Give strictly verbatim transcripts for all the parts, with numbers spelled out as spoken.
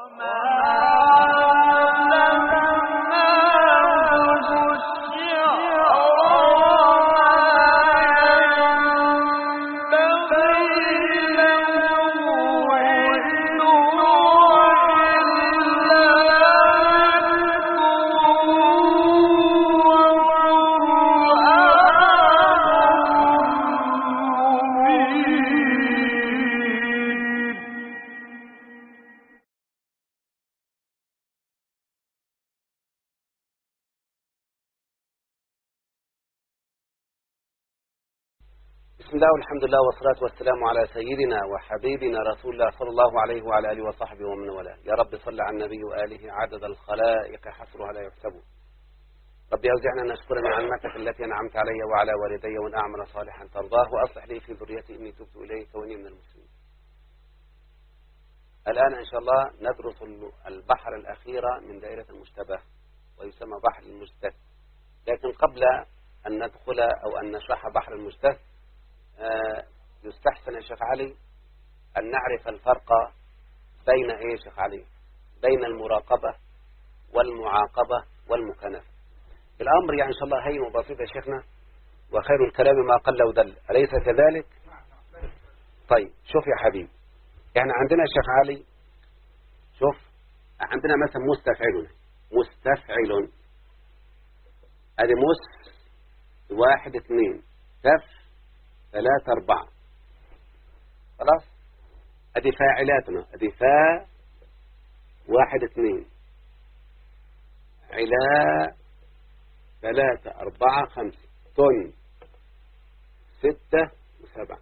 بسم الله والحمد لله والصلاة والسلام على سيدنا وحبيبنا رسول الله صلى الله عليه وعلى آله وصحبه ومن والاه. يا رب صل على النبي وآله عدد الخلائق حصرها لا يحسب. رب أوزعنا أن نشكر نعمتك التي أنعمت علي وعلى والدي وأن أعمل صالحا ترضاه وأصلح لي في ذريتي إني تبت إليك وإني من المسلمين. الآن إن شاء الله ندرس البحر الأخير من دائرة المشتبه ويسمى بحر المجتث. لكن قبل أن ندخل أو أن نشرح بحر المجتث آه يستحسن يا شيخ علي أن نعرف الفرق بين إيه يا شيخ علي بين المراقبة والمعاقبة والمكانفة. الأمر يعني إن شاء الله هين وبسيط يا شيخنا، وخير الكلام ما قل ودل، أليس كذلك؟ طيب شوف يا حبيبي، يعني عندنا يا شيخ علي شوف عندنا مثلا مستفعل مستفعل ادي مس واحد اثنين تف ثلاثة أربعة، خلاص. ادي فاعلاتنا ادي فا واحد اثنين علا ثلاثة أربعة خمسة تن ستة وسبعة.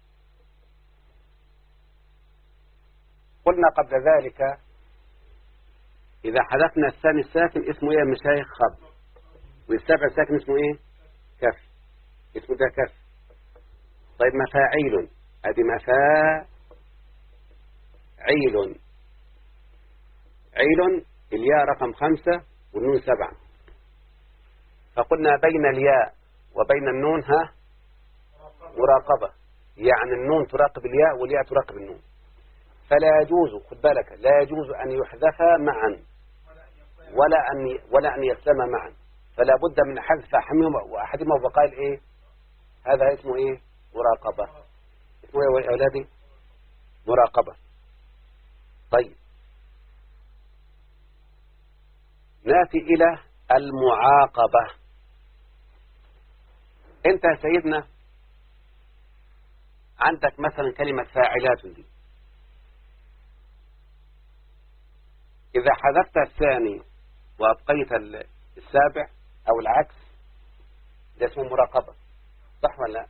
قلنا قبل ذلك إذا حذفنا الثاني الساكن اسمه إيه يا مشايخ؟ خب. والسابع الساكن اسمه إيه؟ كف. اسمه ده كف. طيب مفاعيل ادي مفاعيل عيل الياء رقم خمسة والنون سبعة، فقلنا بين الياء وبين النون ها مراقبة، يعني النون تراقب الياء والياء تراقب النون، فلا يجوز خد بالك لا يجوز أن يحذفا معا ولا أن ولا أن يسلما معا، فلا بد من حذف أحدهما وأحدهما وبقاء الإيه؟ هذا اسمه إيه؟ مراقبة. اسمه إيه يا أولادي؟ مراقبة. طيب نأتي إلى المعاقبة. أنت يا سيدنا عندك مثلا كلمة فاعلات دي، إذا حذفت الثاني وأبقيت السابع أو العكس ده اسمه مراقبة، صح ولا لا؟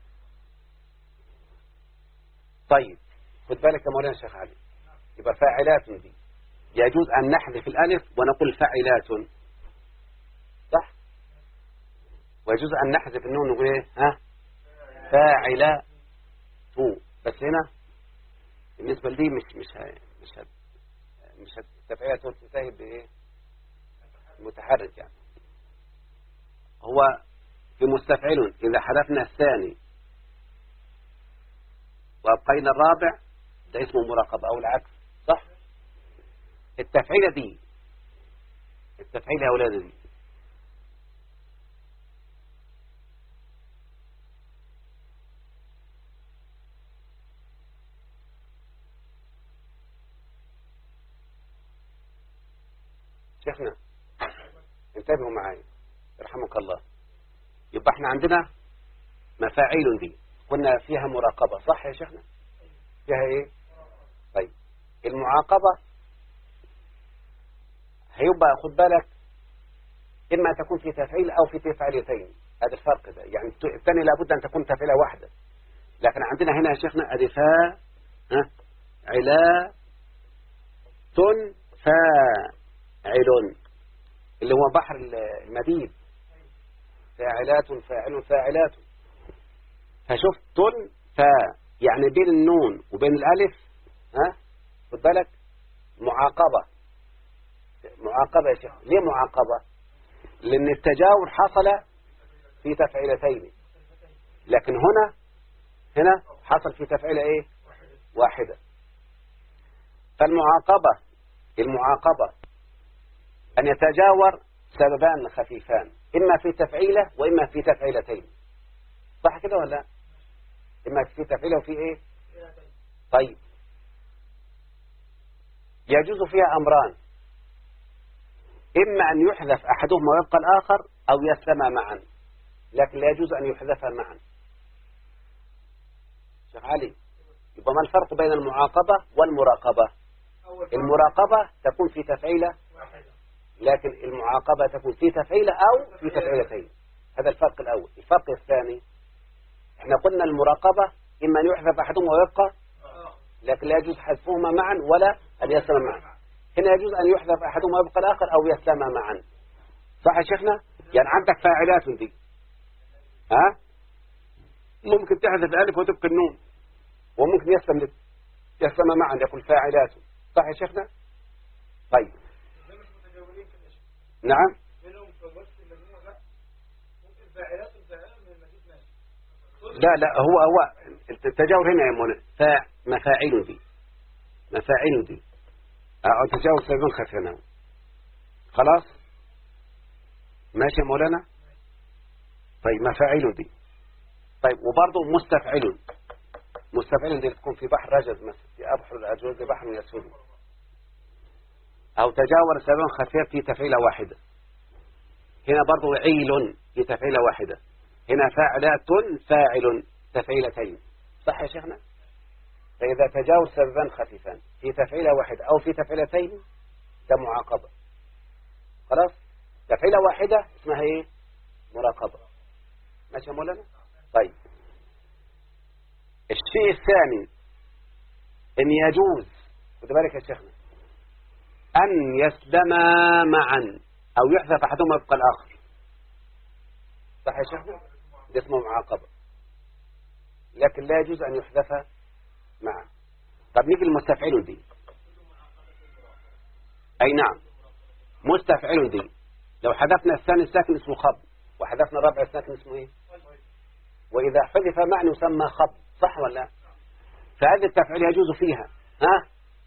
طيب خد بالك يا مولانا الشيخ علي، يبقى فاعلات دي يجوز أن نحذف الألف ونقول فاعلات، صح؟ ويجوز أن نحذف النون ونقول إيه؟ ها؟ فاعلات. بس هنا بالنسبة لدي مش مش ها مش ها مش التفعيلات تنتهي بإيه؟ متحرك يعني. هو في مستفعل إذا حذفنا الثاني وأبقينا الرابع ده اسمه مراقبة أو العكس، صح؟ التفعيلة دي التفعيلة يا أولاد دي شيخنا انتبهوا معايا يرحمك الله. يبقى احنا عندنا مفاعيل دي قلنا فيها مراقبة، صح يا شيخنا؟ فيها ايه؟ طيب المعاقبة هيبقى خد بالك إما تكون في تفعيل أو في تفعيلتين، هذا الفرق ده، يعني الثاني لابد أن تكون تفعيلة واحدة، لكن عندنا هنا يا شيخنا أدفاء ها علا تن فاعل اللي هو بحر المديد، فاعلات فاعل فاعلات. فشوف تن فا يعني بين النون وبين الألف ها خد بالك معاقبة. معاقبة يا شيخ، ليه معاقبة؟ لأن التجاور حصل في تفعيلتين، لكن هنا هنا حصل في تفعيلة ايه؟ واحدة. فالمعاقبة المعاقبة أن يتجاور سببان خفيفان، إما في تفعيلة وإما في تفعيلتين. صح كده ولا لا؟ إما في تفعيلة وفي إيه؟ طيب يجوز فيها أمران، إما أن يحذف أحدهما ويبقى الآخر أو يسلما معا، لكن لا يجوز أن يحذفا معا. شيخ علي، يبقى ما الفرق بين المعاقبة والمراقبة؟ المراقبة تكون في تفعيلة، لكن المعاقبة تكون في تفعيلة أو في تفعيلتين. هذا الفرق الأول. الفرق الثاني، احنا قلنا المراقبة إما أن يحذف أحدهما ويبقى، لكن لا يجوز حذفهما معا ولا أن يسلما معا. هنا يجوز أن يحذف أحدهما ويبقى الآخر أو يسلما معا. صح يا شيخنا؟ يعني عندك فاعلات دي، ها؟ ممكن تحذف الألف وتبقى النون، وممكن يسلم يسلم معا يقول فاعلات. صح يا شيخنا؟ طيب نعم. لا لا هو هو التجاور هنا يا مولانا فاع مفاعيل دي مفاعيل دي أو تجاور سببين خفيفين. خلاص ماشي يا مولانا. طيب مفاعيل دي. طيب وبرضه مستفعل. مستفعل دي تكون في بحر رجز مثلا، في أبحر الأجوز بحر يسود، أو تجاور سببين خفيف في تفعيلة واحدة. هنا برضو عيل في تفعيلة واحدة، هنا فاعلات فاعل تفعيلتين. صح يا شيخنا؟ فإذا تجاور سببان خفيفان في تفعيلة واحدة أو في تفعيلتين ده معاقبة. خلاص؟ تفعيلة واحدة اسمها ايه؟ مراقبة. ماشي يا مولانا؟ طيب الشيء الثاني ان يجوز، خد بالك يا شيخنا، أن يسلما معا أو يحذف أحدهما يبقى الآخر. صح يا شيخنا؟ ده اسمه معاقبة، لكن لا يجوز أن يحذف معا. طب نيجي المستفعل دي. أي نعم مستفعل دي لو حذفنا الثاني الساكن اسمه خب، وحذفنا الرابع الساكن اسمه ايه؟ وإذا حذف معنى يسمى خب. صح ولا لا؟ فهذه التفعيل يجوز فيها ها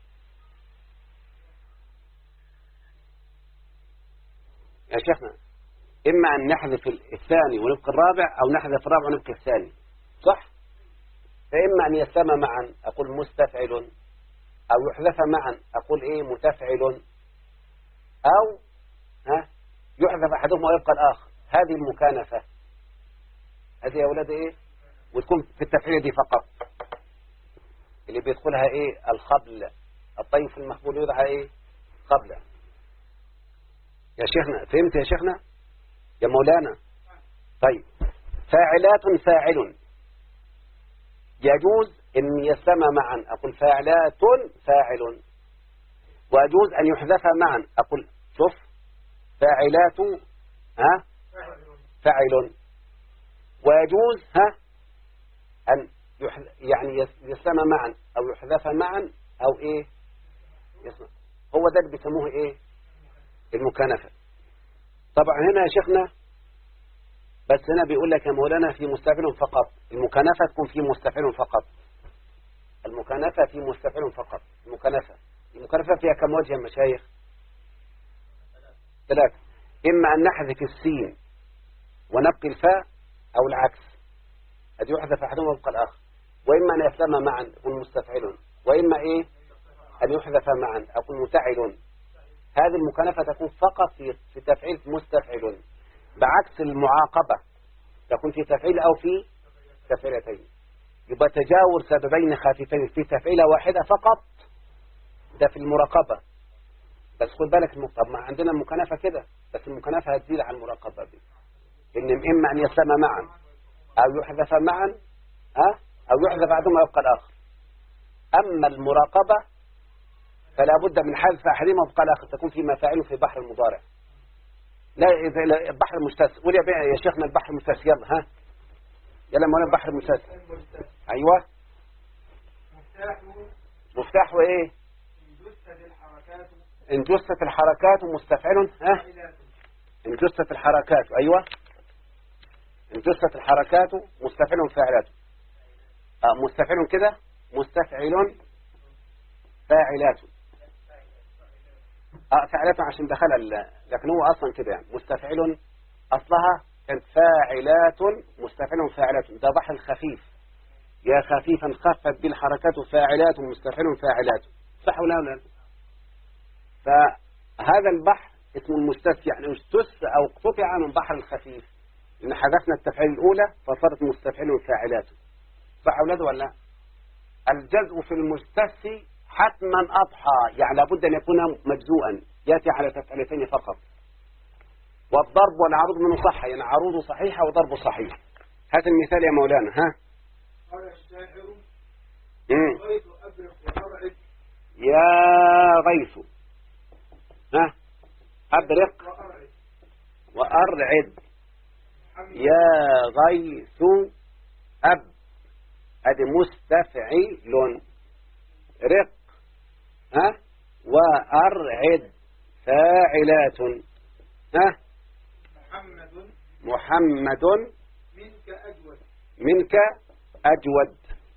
يا شيخنا، إما أن نحذف الثاني ونبقى الرابع أو نحذف الرابع ونبقى الثاني. صح؟ فإما أن يسمى معا أقول مستفعل، أو يحذف معا أقول إيه متفعل، أو ها يحذف أحدهما ويبقى الآخر. هذه المكانفة، هذه يا أولاد إيه؟ وتكون في التفعيل دي فقط، اللي بيدخلها إيه؟ الخبل. الطيف المخبول يوضع إيه؟ قبله. يا شيخنا فهمت يا شيخنا يا مولانا؟ طيب فاعلات فاعل يجوز ان يسمى معا أقول فاعلات فاعل، ويجوز ان يحذف معا أقول شوف فاعلات ها فاعل، ويجوز ها ان يعني يسمى معا او يحذف معا او ايه يسمى. هو ده اللي بيسموه ايه؟ المكانفة. طبعا هنا يا شيخنا بس هنا بيقول لك يا مولانا في مستفعل فقط. المكانفة تكون في مستفعل فقط. المكانفة في مستفعل فقط. المكانفة المكانفة فيها كم وجه يا مشايخ؟ ثلاثة. إما أن نحذف السين ونبقي الفاء أو العكس، أن يحذف أحدهما ويبقى الآخر، وإما أن يسلم معا يكون مستفعل، وإما إيه أن يحذف معا أكون متعل. هذه المكانفة تكون فقط في في تفعيل مستفعل، بعكس المعاقبة تكون في تفعيل أو في تفعيلتين. يبقى تجاور سببين خفيفين في تفعيلة واحدة فقط ده في المراقبة. بس خد بالك طب ما عندنا المكانفة كده، بس المكانفة هتزيد عن المراقبة دي، إن إما أن يسلم معا أو يحذف معا ها أو يحذف أحدهما يبقى الآخر. أما المراقبة فلا بد من حذف أحدهما ويبقى الآخر، تكون في مفاعل في بحر المضارع. لا إذا البحر المستس، قول يا يا شيخنا البحر المستس. يلا ها يلا مولانا البحر المستس. أيوة مفتاح وإيه؟ إن جست الحركات مستفعل ها إن جست الحركات. أيوة إن جست الحركات مستفعل فاعلات. آه مستفعل كده مستفعل فاعلات. اه فاعلة عشان دخل ال... لكن هو اصلا كده يعني مستفعل اصلها كانت فاعلات مستفعل فاعلات، ده بحر خفيف، يا خفيفا خفت بالحركات فاعلات مستفعل فاعلات، صح ولا لا؟ فهذا البحر اسمه المستث، يعني استث او قطع من بحر الخفيف، ان حذفنا التفعيل الاولى فصارت مستفعل فاعلات، صح ولا ولا لا؟ الجزء في المستث حتما اضحى، يعني لابد ان يكون مجزوءا، ياتي على تفعيلتين فقط. والضرب والعروض منه صح، يعني عروضه صحيحه وضربه صحيح. هات المثال يا مولانا. ها قال الشاعر مم. غيث أبرق وأرعد يا غيث، ها أبرق وأرعد وأرعد، حمد يا غيث أب، هذه مستفعل، رق ها وأرعد فاعلات، ها محمد محمد منك أجود منك أجود،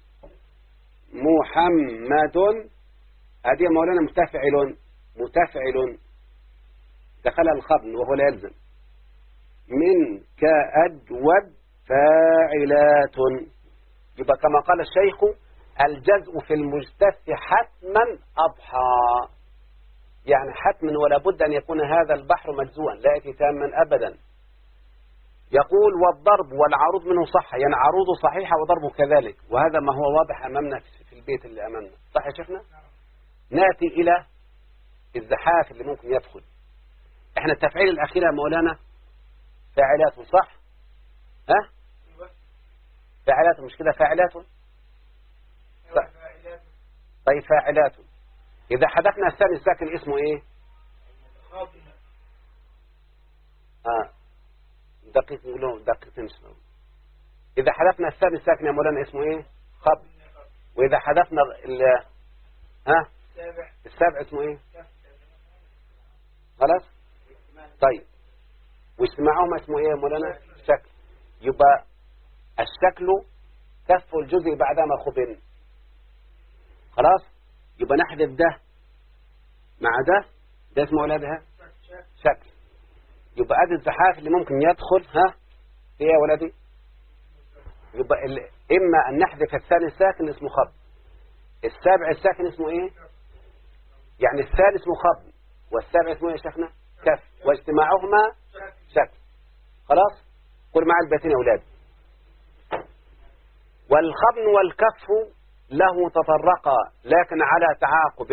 محمد، هذه مولانا متفعل متفعل دخل الخبن وهو لا يلزم، منك أجود فاعلات. يبقى كما قال الشيخ الجزء في المجتث حتما أضحى، يعني حتما ولا بد أن يكون هذا البحر مجزوعا لا يأتي تاما أبدا. يقول والضرب والعروض منه صح، يعني عروضه صحيحة وضربه كذلك، وهذا ما هو واضح أمامنا في البيت اللي أمامنا، صح يا شيخنا؟ نأتي إلى الزحاف اللي ممكن يدخل. احنا التفعيل الأخير يا مولانا فاعلات، صح؟ ها؟ فاعلات، مش كده فاعلات؟ طيب فاعلات، إذا حذفنا الثاني الساكن اسمه إيه؟ آه دقيق نقولون دقيق نسمع. إذا حذفنا الثاني الساكن يا مولانا اسمه إيه؟ خب. وإذا حذفنا ال ها السابع اسمه إيه؟ خلاص؟ طيب واجتماعهما اسمه إيه يا مولانا؟ شكل. يبقى الشكل كف الجزء بعدما خبن، خلاص؟ يبقى نحذف ده مع ده، ده اسمه ولادها شكل. يبقى ادي الزحاف اللي ممكن يدخل، ها ايه يا ولدي؟ يبقى اما ان نحذف الثاني الساكن اسمه خب، السابع الساكن اسمه ايه؟ يعني الثاني اسمه خب والسابع اسمه ايه يا شيخنا؟ كف، واجتماعهما شكل. خلاص؟ قل مع البيتين يا اولاد. والخبن والكف له تطرقا لكن على تعاقب.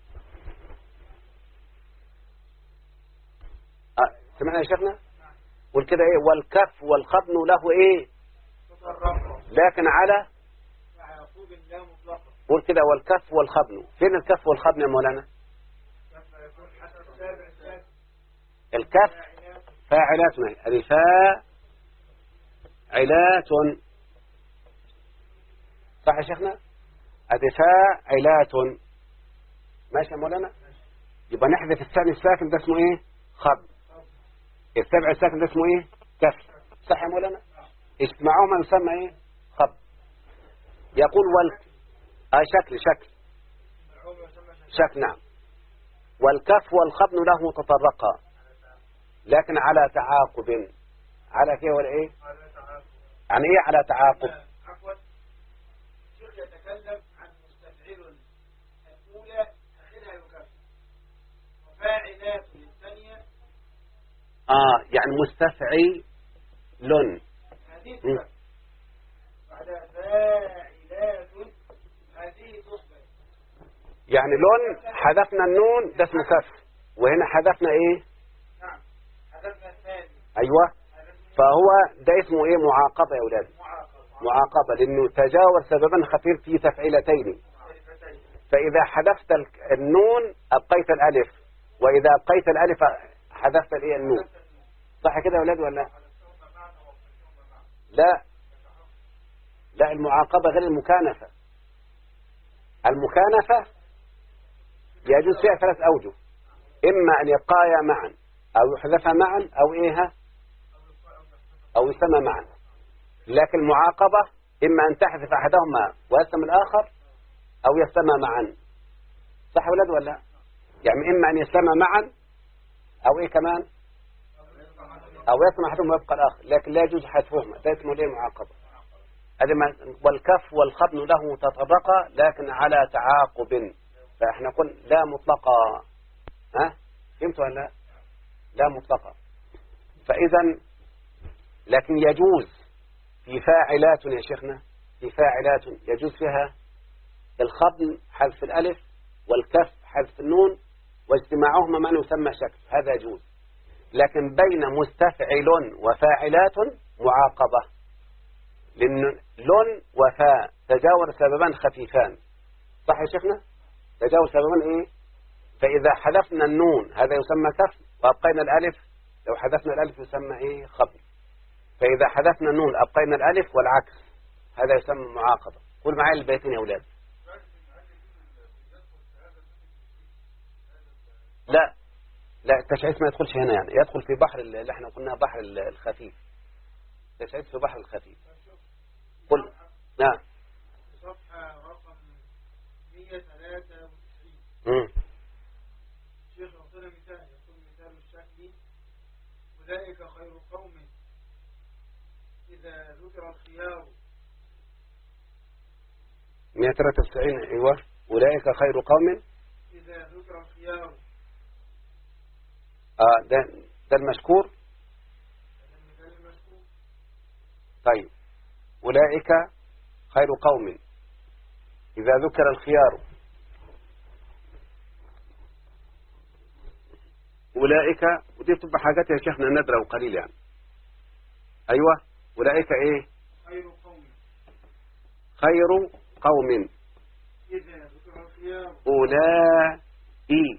أه سمعنا يا شيخنا؟ قل كده ايه؟ والكف والخبن له ايه؟ تطرقا لكن على تعاقب لا مطلقا. قل كده والكف والخبن. فين الكف والخبن يا مولانا؟ كيف يكون حسب السابع السادس الكف فاعلات، هذه فاعلات، صح يا شيخنا؟ هذه فاعلات، ماشي يا مولانا؟ يبقى نحذف الثاني الساكن ده اسمه ايه؟ خب. السابع الساكن ده اسمه ايه؟ كف، صح يا مولانا؟ اجتماعهما يسمى ايه؟ خب. يقول وال آه شكل شكل شكل نعم. والكف والخبن له تطرقا لكن على تعاقب. على كيه ولا ايه؟ يعني ايه على تعاقب؟ عفوا الشيخ يتكلم عن مستفعل الأولى أخذها يكفر، وفاعلات للثانية اه يعني مستفعل هذه تكفر، بعدها فاعلات هذه تصبح. يعني لون حذفنا النون ده اسمه كف، وهنا حذفنا ايه؟ نعم حذفنا الثاني. ايوه، فهو ده اسمه ايه؟ معاقبة يا اولاد، معاقبة، لانه تجاوز سببا خفيف في تفعيلتين. فاذا حذفت النون ابقيت الالف، واذا ابقيت الالف حذفت الايه؟ النون، صح كده يا اولاد ولا لا؟ لا لا، المعاقبة غير المكانفة. المكانفة يجوز فيها ثلاث أوجه، إما أن يبقايا معا أو يحذفا معا أو إيها أو يسمى معا. لكن المعاقبة إما أن تحذف أحدهما ويسمى الآخر أو يسمى معا، صح ولد ولا؟ يعني إما أن يسلم معا أو إيه كمان أو يسمع أحدهم ويبقى الآخر، لكن لا يجوز حذفهما، ده اسمه ليه معاقبة. والكف والخبن له تطرقا لكن على تعاقب، فإحنا قلنا لا مطلقة. ها فهمت ولا لا؟ لا مطلقة. فإذا لكن يجوز في فاعلات يا شيخنا، في فاعلات يجوز فيها الخبن حذف الألف والكف حذف النون واجتماعهما ما يسمى شكل، هذا يجوز. لكن بين مستفعل وفاعلات معاقبة، لأن لن وفاء تجاور سببان خفيفان، صح يا شيخنا؟ تجاور سببان إيه؟ فإذا حذفنا النون هذا يسمى كف، وأبقينا الألف لو حذفنا الألف يسمى إيه؟ خبن. فإذا حذفنا النون أبقينا الألف والعكس، هذا يسمى معاقبة. قول معايا البيتين يا أولاد. لا لا التشعيث ما يدخلش هنا، يعني يدخل في بحر اللي احنا قلنا بحر الخفيف، التشعيث في بحر الخفيف. قل نعم. صفحة رقم مئة وثلاثة وتسعين. امم الشيخ يعطينا مثال، يقول مثال الشكل: أولئك خير قوم إذا ذكر الخيار. مئة وثلاثة وتسعين ايوه. أولئك خير قوم إذا ذكر الخيار. اه ده ده المشكور. هذا المثال المشكور. طيب أولئك خير قوم إذا ذكر الخيار. أولئك ودي بتبقى حاجات يا شيخنا نادرة وقليل يعني. أيوة أولئك إيه؟ خير قوم. خير قوم إذا ذكر الخيار. أولئك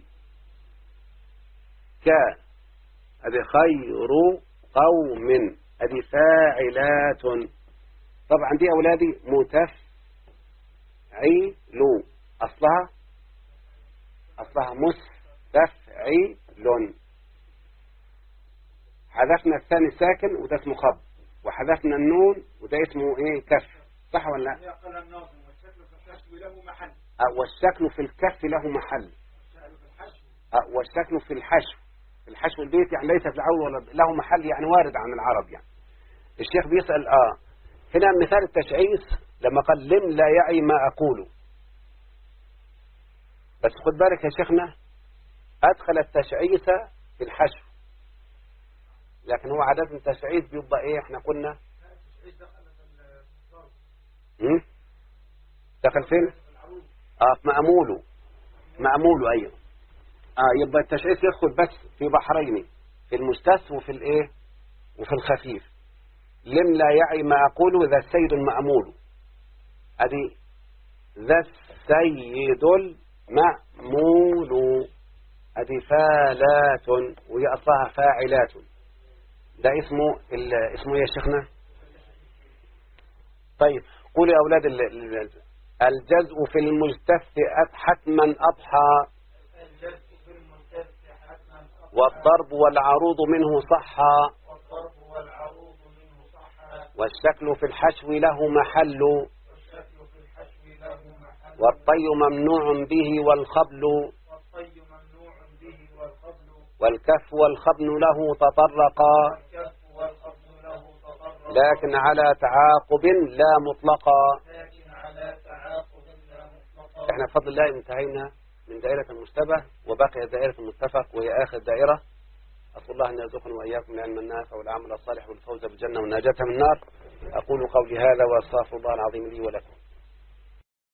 هذه خير قوم، هذه فاعلات. طبعا دي أولادي متفعيل، أصلها أصلها مستفعيل. حذفنا الثاني ساكن وده اسمه خب، وحذفنا النون وده اسمه ايه؟ كف، صح ولا لا؟ قال الناظم: والشكل في الكف له محل. أه والشكل في الكف له محل. أه والشكل في الحشو، في الحشو البيت يعني ليس في العول ولا له محل، يعني وارد عن العرب يعني. الشيخ بيسأل اه هنا مثال التشعيث لما قال لم لا يعي ما أقوله، بس خد بالك يا شيخنا أدخل التشعيث في الحشو، لكن هو عادة التشعيث بيبقى إيه؟ إحنا قلنا امم دخل فين؟ آه مأموله، مأموله أيوه. آه يبقى التشعيث يدخل بس في بحرين، في المستث وفي الإيه؟ وفي الخفيف. لم لا يعي ما أقوله ذا السيد المأمول، هذه ذا السيد المأمول، هذه فالات وهي أصلها فاعلات. ده اسمه اسمه يا شيخنا. طيب قولوا يا أولاد الجزء في المجتث حتما أضحى، والضرب والعروض منه صحا، والشكل في الحشو له محل، والطي ممنوع به والخبل، والكف والخبن له تطرقا لكن على تعاقب لا مطلقا. احنا بفضل الله انتهينا من دائرة المشتبه وبقي دائرة المتفق وهي آخر دائرة. أسأل الله أن يرزقنا وإياكم العلم النافع والعمل الصالح والفوز بالجنة والنجاة من النار. أقول قولي هذا وأستغفر الله العظيم لي ولكم.